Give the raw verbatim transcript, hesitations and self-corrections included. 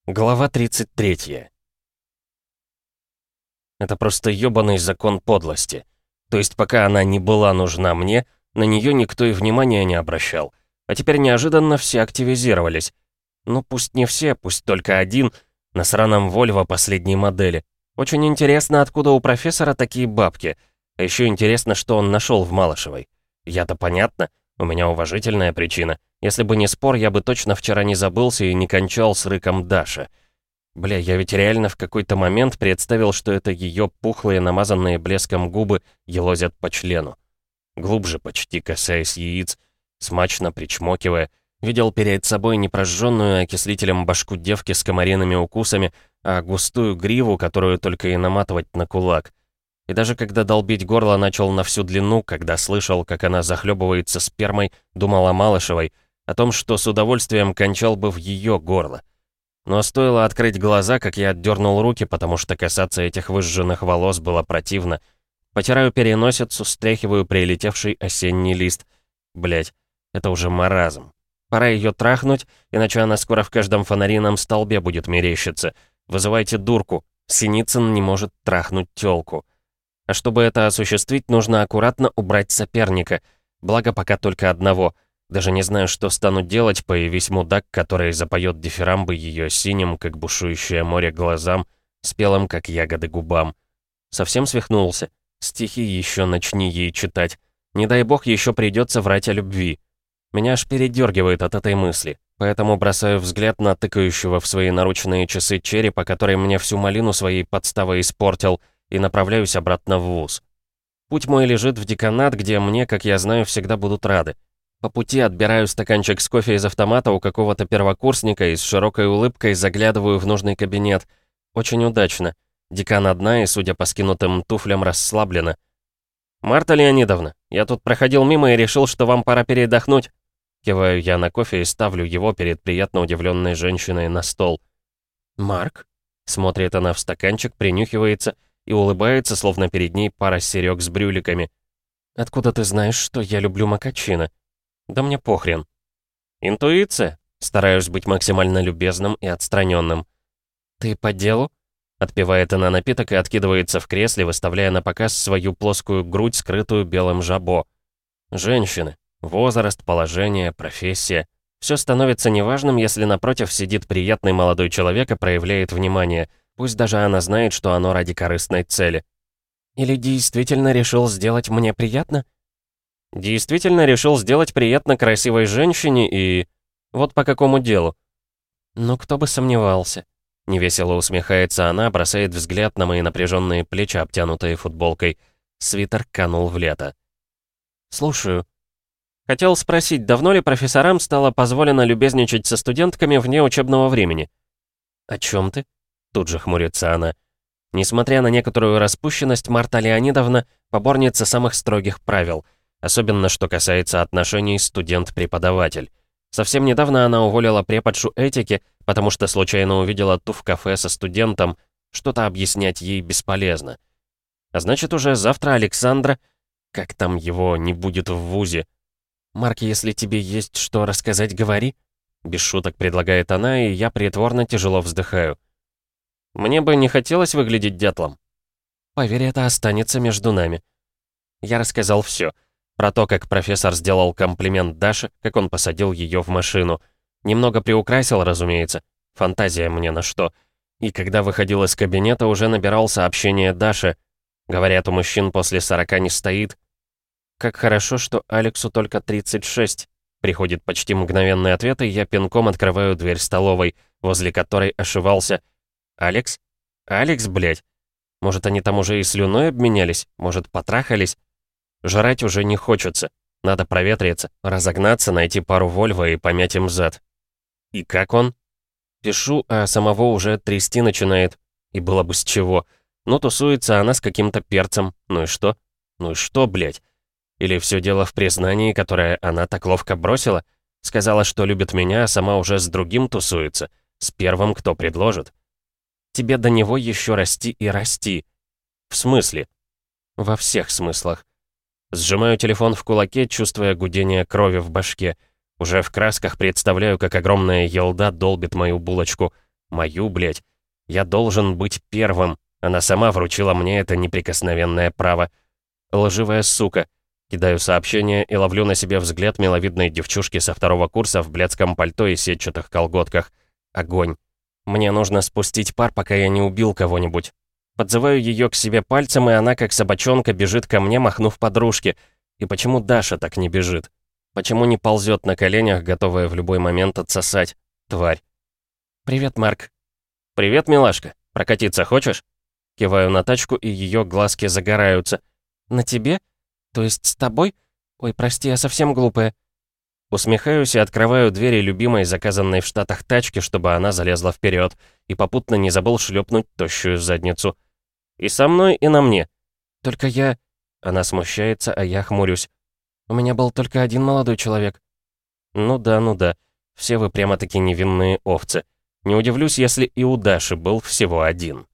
Глава тридцать третья. Это просто ёбаный закон подлости. То есть пока она не была нужна мне, на нее никто и внимания не обращал. А теперь неожиданно все активизировались. Ну пусть не все, пусть только один, на сраном Вольво последней модели. Очень интересно, откуда у профессора такие бабки. А еще интересно, что он нашел в Малышевой. Я-то понятно, у меня уважительная причина. Если бы не спор, я бы точно вчера не забылся и не кончал с рыком Даша. Бля, я ведь реально в какой-то момент представил, что это ее пухлые, намазанные блеском губы елозят по члену. Глубже, почти касаясь яиц, смачно причмокивая, видел перед собой не прожженную окислителем башку девки с комариными укусами, а густую гриву, которую только и наматывать на кулак. И даже когда долбить горло начал на всю длину, когда слышал, как она захлебывается спермой, думал о Малышевой, о том, что с удовольствием кончал бы в ее горло. Но стоило открыть глаза, как я отдернул руки, потому что касаться этих выжженных волос было противно. Потираю переносицу, стряхиваю прилетевший осенний лист. Блять, это уже маразм. Пора ее трахнуть, иначе она скоро в каждом фонарином столбе будет мерещиться. Вызывайте дурку. Синицын не может трахнуть тёлку. А чтобы это осуществить, нужно аккуратно убрать соперника. Благо пока только одного. Даже не знаю, что стану делать, появись мудак, который запоет дифирамбы ее синим, как бушующее море, глазам, спелым, как ягоды, губам. Совсем свихнулся. Стихи еще начни ей читать. Не дай бог, еще придется врать о любви. Меня аж передергивает от этой мысли, поэтому бросаю взгляд на тыкающего в свои наручные часы черепа, который мне всю малину своей подставой испортил, и направляюсь обратно в вуз. Путь мой лежит в деканат, где мне, как я знаю, всегда будут рады. По пути отбираю стаканчик с кофе из автомата у какого-то первокурсника и с широкой улыбкой заглядываю в нужный кабинет. Очень удачно. Декан одна и, судя по скинутым туфлям, расслаблена. «Марта Леонидовна, я тут проходил мимо и решил, что вам пора передохнуть». Киваю я на кофе и ставлю его перед приятно удивленной женщиной на стол. «Марк?» Смотрит она в стаканчик, принюхивается и улыбается, словно перед ней пара серёг с брюликами. «Откуда ты знаешь, что я люблю макачино?» «Да мне похрен». «Интуиция?» Стараюсь быть максимально любезным и отстраненным. «Ты по делу?» Отпивает она напиток и откидывается в кресле, выставляя на показ свою плоскую грудь, скрытую белым жабо. Женщины. Возраст, положение, профессия. Все становится неважным, если напротив сидит приятный молодой человек и проявляет внимание, пусть даже она знает, что оно ради корыстной цели. «Или действительно решил сделать мне приятно?» «Действительно решил сделать приятно красивой женщине и... Вот по какому делу?» «Ну, кто бы сомневался». Невесело усмехается она, бросает взгляд на мои напряженные плечи, обтянутые футболкой. Свитер канул в лето. «Слушаю». Хотел спросить, давно ли профессорам стало позволено любезничать со студентками вне учебного времени? «О чем ты?» Тут же хмурится она. Несмотря на некоторую распущенность, Марта Леонидовна — поборница самых строгих правил, особенно что касается отношений студент-преподаватель. Совсем недавно она уволила преподшу этики, потому что случайно увидела ту в кафе со студентом, что-то объяснять ей бесполезно. А значит, уже завтра Александра, как там его, не будет в вузе. «Марк, если тебе есть что рассказать, говори», — без шуток предлагает она, и я притворно тяжело вздыхаю. «Мне бы не хотелось выглядеть дятлом». «Поверь, это останется между нами». Я рассказал все. Про то, как профессор сделал комплимент Даше, как он посадил ее в машину. Немного приукрасил, разумеется. Фантазия мне на что. И когда выходил из кабинета, уже набирал сообщение Даше. Говорят, у мужчин после сорока не стоит. Как хорошо, что Алексу только тридцать шесть. Приходит почти мгновенный ответ, и я пинком открываю дверь столовой, возле которой ошивался. «Алекс? Алекс, блядь? Может, они там уже и слюной обменялись? Может, потрахались?» Жрать уже не хочется. Надо проветриться, разогнаться, найти пару Вольво и помять им зад. И как он? Пишу, а самого уже трясти начинает. И было бы с чего. Ну, тусуется она с каким-то перцем. Ну и что? Ну и что, блядь? Или все дело в признании, которое она так ловко бросила? Сказала, что любит меня, а сама уже с другим тусуется. С первым, кто предложит. Тебе до него еще расти и расти. В смысле? Во всех смыслах. Сжимаю телефон в кулаке, чувствуя гудение крови в башке. Уже в красках представляю, как огромная елда долбит мою булочку. Мою, блядь. Я должен быть первым. Она сама вручила мне это неприкосновенное право. Лживая сука. Кидаю сообщение и ловлю на себе взгляд миловидной девчушки со второго курса в блядском пальто и сетчатых колготках. Огонь. Мне нужно спустить пар, пока я не убил кого-нибудь. Подзываю ее к себе пальцем, и она, как собачонка, бежит ко мне, махнув подружке. И почему Даша так не бежит? Почему не ползет на коленях, готовая в любой момент отсосать? Тварь. «Привет, Марк». «Привет, милашка. Прокатиться хочешь?» Киваю на тачку, и ее глазки загораются. «На тебе? То есть с тобой? Ой, прости, я совсем глупая». Усмехаюсь и открываю двери любимой, заказанной в Штатах тачки, чтобы она залезла вперед, и попутно не забыл шлепнуть тощую задницу. И со мной, и на мне. «Только я...» Она смущается, а я хмурюсь. «У меня был только один молодой человек». «Ну да, ну да. Все вы прямо-таки невинные овцы. Не удивлюсь, если и у Даши был всего один».